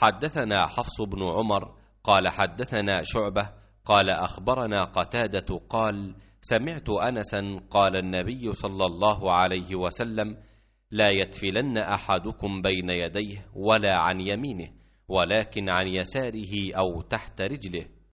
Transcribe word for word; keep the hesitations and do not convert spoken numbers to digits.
حدثنا حفص بن عمر قال حدثنا شعبة قال أخبرنا قتادة قال سمعت أنسا قال النبي صلى الله عليه وسلم لا يتفلن أحدكم بين يديه ولا عن يمينه ولكن عن يساره أو تحت رجله.